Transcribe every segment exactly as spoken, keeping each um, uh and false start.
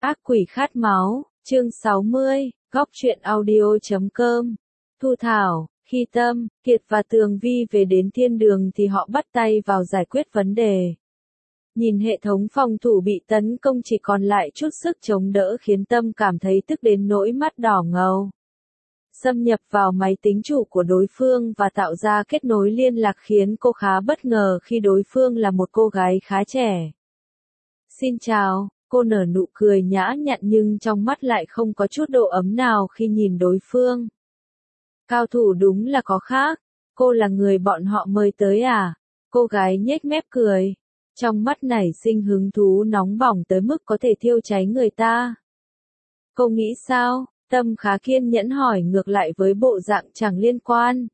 Ác quỷ khát máu, chương sáu mươi, góc truyện audio chấm com. Thu Thảo, khi Tâm, Kiệt và Tường Vi về đến thiên đường thì họ bắt tay vào giải quyết vấn đề. Nhìn hệ thống phòng thủ bị tấn công chỉ còn lại chút sức chống đỡ khiến Tâm cảm thấy tức đến nỗi mắt đỏ ngầu. Xâm nhập vào máy tính chủ của đối phương và tạo ra kết nối liên lạc khiến cô khá bất ngờ khi đối phương là một cô gái khá trẻ. Xin chào. Cô nở nụ cười nhã nhặn nhưng trong mắt lại không có chút độ ấm nào khi nhìn đối phương. Cao thủ đúng là có khác. Cô là người bọn họ mời tới à? Cô gái nhếch mép cười. Trong mắt nảy sinh hứng thú nóng bỏng tới mức có thể thiêu cháy người ta. Cô nghĩ sao? Tâm khá kiên nhẫn hỏi ngược lại với bộ dạng chẳng liên quan.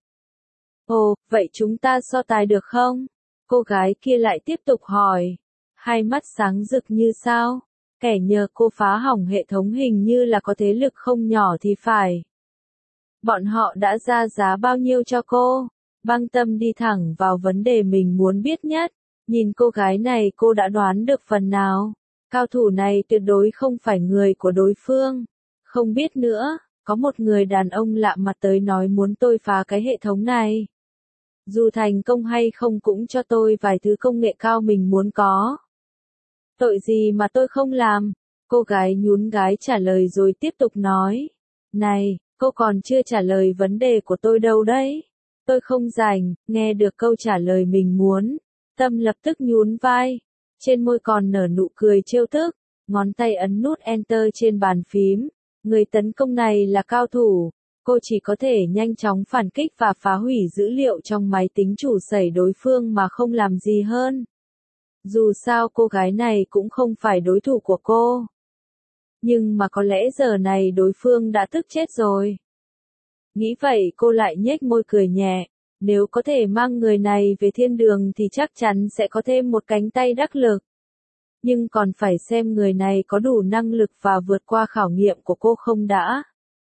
Ồ, vậy chúng ta so tài được không? Cô gái kia lại tiếp tục hỏi. Hai mắt sáng rực như sao? Kẻ nhờ cô phá hỏng hệ thống hình như là có thế lực không nhỏ thì phải. Bọn họ đã ra giá bao nhiêu cho cô? Băng Tâm đi thẳng vào vấn đề mình muốn biết nhất. Nhìn cô gái này cô đã đoán được phần nào. Cao thủ này tuyệt đối không phải người của đối phương. Không biết nữa, có một người đàn ông lạ mặt tới nói muốn tôi phá cái hệ thống này. Dù thành công hay không cũng cho tôi vài thứ công nghệ cao mình muốn có. Tội gì mà tôi không làm? Cô gái nhún gái trả lời rồi tiếp tục nói. Này, cô còn chưa trả lời vấn đề của tôi đâu đấy. Tôi không rảnh, nghe được câu trả lời mình muốn. Tâm lập tức nhún vai. Trên môi còn nở nụ cười trêu tức. Ngón tay ấn nút Enter trên bàn phím. Người tấn công này là cao thủ. Cô chỉ có thể nhanh chóng phản kích và phá hủy dữ liệu trong máy tính chủ sẩy đối phương mà không làm gì hơn. Dù sao cô gái này cũng không phải đối thủ của cô. Nhưng mà có lẽ giờ này đối phương đã tức chết rồi. Nghĩ vậy cô lại nhếch môi cười nhẹ. Nếu có thể mang người này về thiên đường thì chắc chắn sẽ có thêm một cánh tay đắc lực. Nhưng còn phải xem người này có đủ năng lực và vượt qua khảo nghiệm của cô không đã.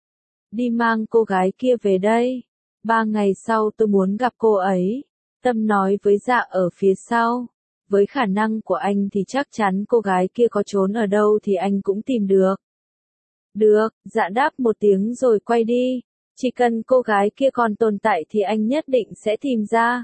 Đi mang cô gái kia về đây. Ba ngày sau tôi muốn gặp cô ấy. Tâm nói với Dạ ở phía sau. Với khả năng của anh thì chắc chắn cô gái kia có trốn ở đâu thì anh cũng tìm được. Được, Dạ đáp một tiếng rồi quay đi. Chỉ cần cô gái kia còn tồn tại thì anh nhất định sẽ tìm ra.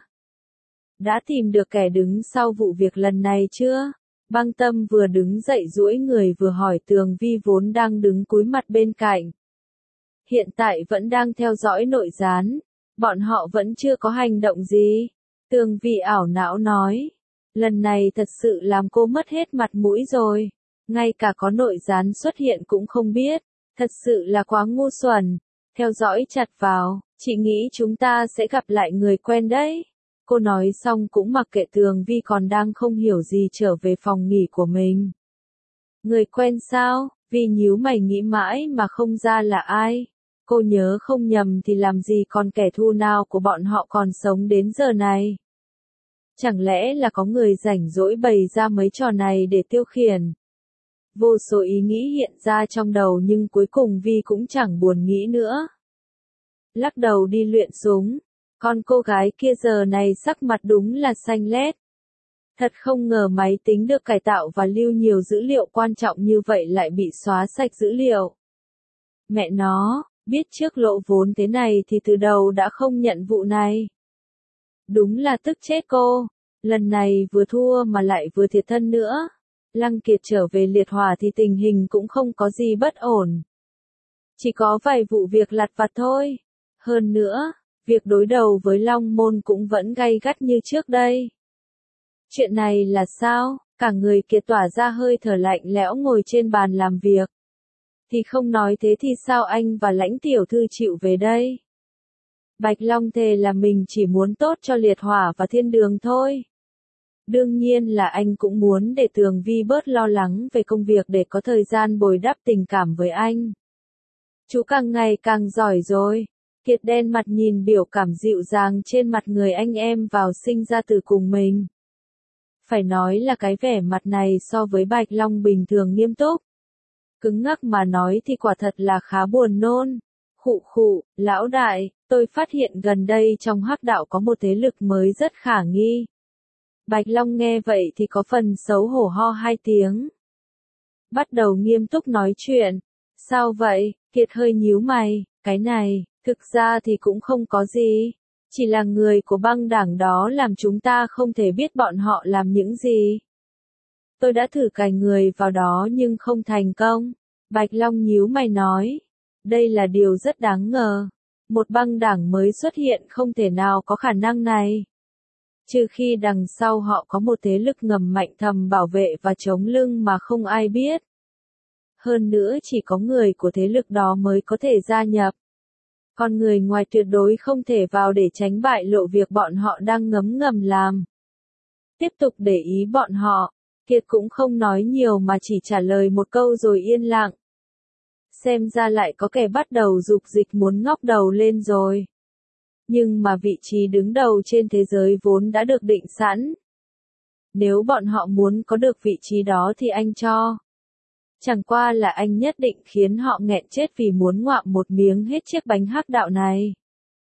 Đã tìm được kẻ đứng sau vụ việc lần này chưa? Băng Tâm vừa đứng dậy duỗi người vừa hỏi Tường Vi vốn đang đứng cúi mặt bên cạnh. Hiện tại vẫn đang theo dõi nội gián. Bọn họ vẫn chưa có hành động gì. Tường Vi ảo não nói. Lần này thật sự làm cô mất hết mặt mũi rồi. Ngay cả có nội gián xuất hiện cũng không biết. Thật sự là quá ngu xuẩn. Theo dõi chặt vào, chị nghĩ chúng ta sẽ gặp lại người quen đấy. Cô nói xong cũng mặc kệ Tường Vi còn đang không hiểu gì trở về phòng nghỉ của mình. Người quen sao? Vi nhíu mày nghĩ mãi mà không ra là ai. Cô nhớ không nhầm thì làm gì còn kẻ thù nào của bọn họ còn sống đến giờ này. Chẳng lẽ là có người rảnh rỗi bày ra mấy trò này để tiêu khiển? Vô số ý nghĩ hiện ra trong đầu nhưng cuối cùng Vi cũng chẳng buồn nghĩ nữa. Lắc đầu đi luyện súng. Con cô gái kia giờ này sắc mặt đúng là xanh lét. Thật không ngờ máy tính được cải tạo và lưu nhiều dữ liệu quan trọng như vậy lại bị xóa sạch dữ liệu. Mẹ nó, biết trước lộ vốn thế này thì từ đầu đã không nhận vụ này. Đúng là tức chết cô. Lần này vừa thua mà lại vừa thiệt thân nữa. Lăng Kiệt trở về liệt hỏa thì tình hình cũng không có gì bất ổn. Chỉ có vài vụ việc lặt vặt thôi. Hơn nữa, việc đối đầu với Long Môn cũng vẫn gay gắt như trước đây. Chuyện này là sao? Cả người Kiệt tỏa ra hơi thở lạnh lẽo ngồi trên bàn làm việc. Thì không nói thế thì sao anh và Lãnh tiểu thư chịu về đây? Bạch Long thề là mình chỉ muốn tốt cho liệt hỏa và thiên đường thôi. Đương nhiên là anh cũng muốn để Tường Vi bớt lo lắng về công việc để có thời gian bồi đắp tình cảm với anh. Chú càng ngày càng giỏi rồi. Kiệt đen mặt nhìn biểu cảm dịu dàng trên mặt người anh em vào sinh ra từ cùng mình. Phải nói là cái vẻ mặt này so với Bạch Long bình thường nghiêm túc. Cứng ngắc mà nói thì quả thật là khá buồn nôn. Khụ khụ, lão đại, tôi phát hiện gần đây trong hắc đạo có một thế lực mới rất khả nghi. Bạch Long nghe vậy thì có phần xấu hổ ho hai tiếng. bắt đầu nghiêm túc nói chuyện. Sao vậy? Kiệt hơi nhíu mày, cái này, thực ra thì cũng không có gì. Chỉ là người của băng đảng đó làm chúng ta không thể biết bọn họ làm những gì. Tôi đã thử cài người vào đó nhưng không thành công. Bạch Long nhíu mày nói. Đây là điều rất đáng ngờ. Một băng đảng mới xuất hiện không thể nào có khả năng này. Trừ khi đằng sau họ có một thế lực ngầm mạnh thầm bảo vệ và chống lưng mà không ai biết. Hơn nữa chỉ có người của thế lực đó mới có thể gia nhập. Còn người ngoài tuyệt đối không thể vào để tránh bại lộ việc bọn họ đang ngấm ngầm làm. Tiếp tục để ý bọn họ, Kiệt cũng không nói nhiều mà chỉ trả lời một câu rồi yên lặng. Xem ra lại có kẻ bắt đầu dục dịch muốn ngóc đầu lên rồi. Nhưng mà vị trí đứng đầu trên thế giới vốn đã được định sẵn. Nếu bọn họ muốn có được vị trí đó thì anh cho. Chẳng qua là anh nhất định khiến họ nghẹn chết vì muốn ngoạm một miếng hết chiếc bánh hắc đạo này.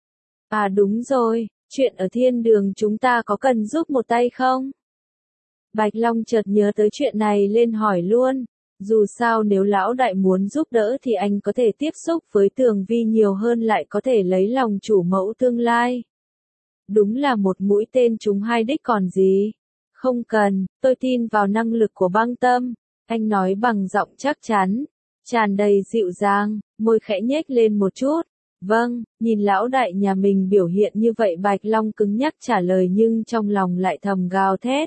À đúng rồi, chuyện ở thiên đường chúng ta có cần giúp một tay không? Bạch Long chợt nhớ tới chuyện này lên hỏi luôn. Dù sao nếu lão đại muốn giúp đỡ thì anh có thể tiếp xúc với Tường Vi nhiều hơn lại có thể lấy lòng chủ mẫu tương lai. Đúng là một mũi tên trúng hai đích còn gì. Không cần, tôi tin vào năng lực của băng tâm. Anh nói bằng giọng chắc chắn, tràn đầy dịu dàng, môi khẽ nhếch lên một chút. Vâng, nhìn lão đại nhà mình biểu hiện như vậy Bạch Long cứng nhắc trả lời nhưng trong lòng lại thầm gào thét.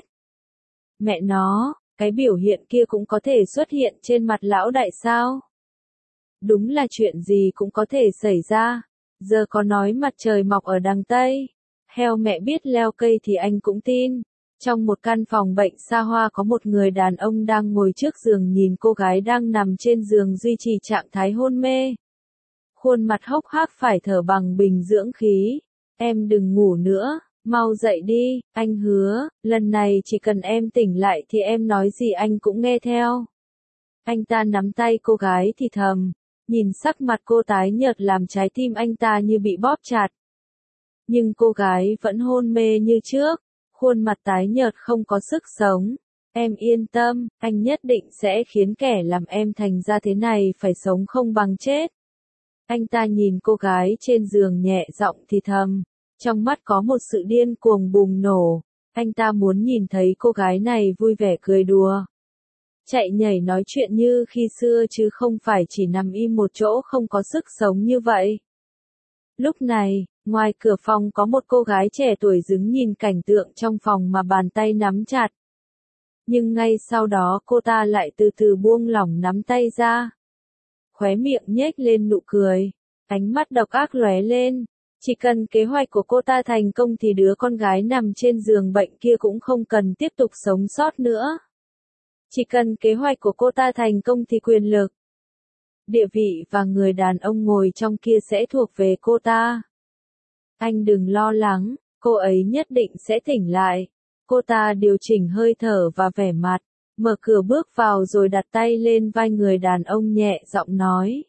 Mẹ nó, cái biểu hiện kia cũng có thể xuất hiện trên mặt lão đại sao? Đúng là chuyện gì cũng có thể xảy ra. Giờ có nói mặt trời mọc ở đằng Tây. Heo mẹ biết leo cây thì anh cũng tin. Trong một căn phòng bệnh xa hoa có một người đàn ông đang ngồi trước giường nhìn cô gái đang nằm trên giường duy trì trạng thái hôn mê. Khuôn mặt hốc hác phải thở bằng bình dưỡng khí. Em đừng ngủ nữa, mau dậy đi, anh hứa, lần này chỉ cần em tỉnh lại thì em nói gì anh cũng nghe theo. Anh ta nắm tay cô gái thì thầm, nhìn sắc mặt cô tái nhợt làm trái tim anh ta như bị bóp chặt. Nhưng cô gái vẫn hôn mê như trước. Khuôn mặt tái nhợt không có sức sống. Em yên tâm, anh nhất định sẽ khiến kẻ làm em thành ra thế này phải sống không bằng chết. Anh ta nhìn cô gái trên giường nhẹ giọng thì thầm. Trong mắt có một sự điên cuồng bùng nổ. Anh ta muốn nhìn thấy cô gái này vui vẻ cười đùa. Chạy nhảy nói chuyện như khi xưa chứ không phải chỉ nằm im một chỗ không có sức sống như vậy. Lúc này, ngoài cửa phòng có một cô gái trẻ tuổi đứng nhìn cảnh tượng trong phòng mà bàn tay nắm chặt. Nhưng ngay sau đó cô ta lại từ từ buông lỏng nắm tay ra. Khóe miệng nhếch lên nụ cười, ánh mắt độc ác lóe lên. Chỉ cần kế hoạch của cô ta thành công thì đứa con gái nằm trên giường bệnh kia cũng không cần tiếp tục sống sót nữa. Chỉ cần kế hoạch của cô ta thành công thì quyền lực, địa vị và người đàn ông ngồi trong kia sẽ thuộc về cô ta. Anh đừng lo lắng, cô ấy nhất định sẽ tỉnh lại. Cô ta điều chỉnh hơi thở và vẻ mặt, mở cửa bước vào rồi đặt tay lên vai người đàn ông nhẹ giọng nói.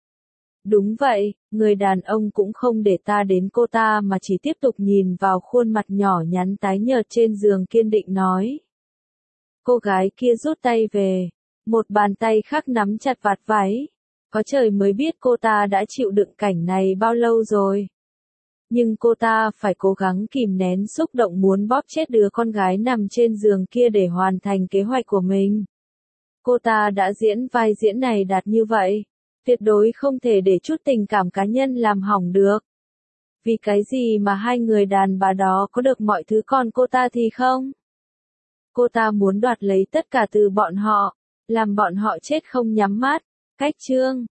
Đúng vậy, người đàn ông cũng không để ta đến cô ta mà chỉ tiếp tục nhìn vào khuôn mặt nhỏ nhắn tái nhợt trên giường kiên định nói. Cô gái kia rút tay về, một bàn tay khác nắm chặt vạt váy. Có trời mới biết cô ta đã chịu đựng cảnh này bao lâu rồi. Nhưng cô ta phải cố gắng kìm nén xúc động muốn bóp chết đứa con gái nằm trên giường kia để hoàn thành kế hoạch của mình. Cô ta đã diễn vai diễn này đạt như vậy. Tuyệt đối không thể để chút tình cảm cá nhân làm hỏng được. Vì cái gì mà hai người đàn bà đó có được mọi thứ còn cô ta thì không? Cô ta muốn đoạt lấy tất cả từ bọn họ, làm bọn họ chết không nhắm mắt. Cách chương